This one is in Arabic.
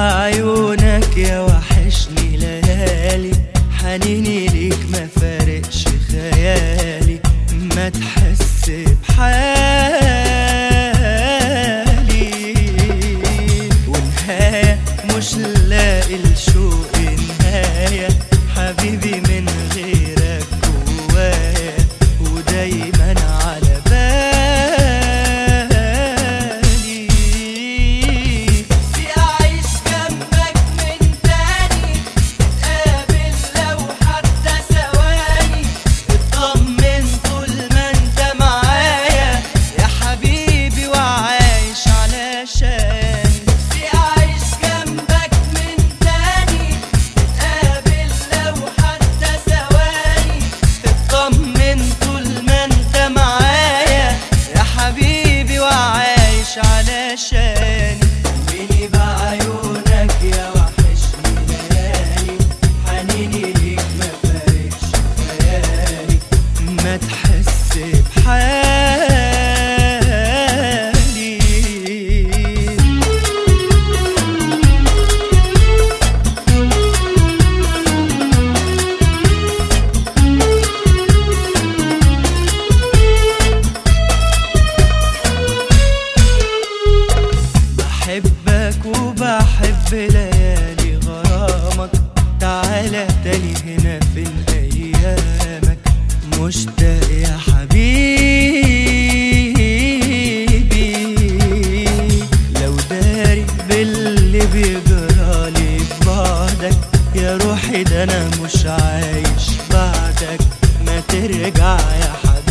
بعيونك يا وحشني ليالي، حنيني ليك ما فارقش خيالي، ما تحس بحالي. ونهاية مش لاقي الشوق نهاية، حبيبي من غيرك جوايا ودايما على بالي. في أعيش جنبك من تاني، نتقابل لو حتى ثواني، اطمن طول ما انت معايا يا حبيبي وعايش علشان. في أعيش جنبك من تاني، نتقابل لو حتى ثواني، اطمن طول ما انت معايا يا حبيبي وعايش علشان. حبيني بعيونك يا وحشني ليالي، حنيني ليك ما فارقش خيالي، ما تحس بحالي. بحبك وبحب ليالي غرامك، تعالى تاني هنا فين أيامك، مشتاق يا حبيبي. لو داري باللي بيجرالي في بعدك يا روحي، ده أنا مش عايش بعدك، ما ترجع يا حبيبي.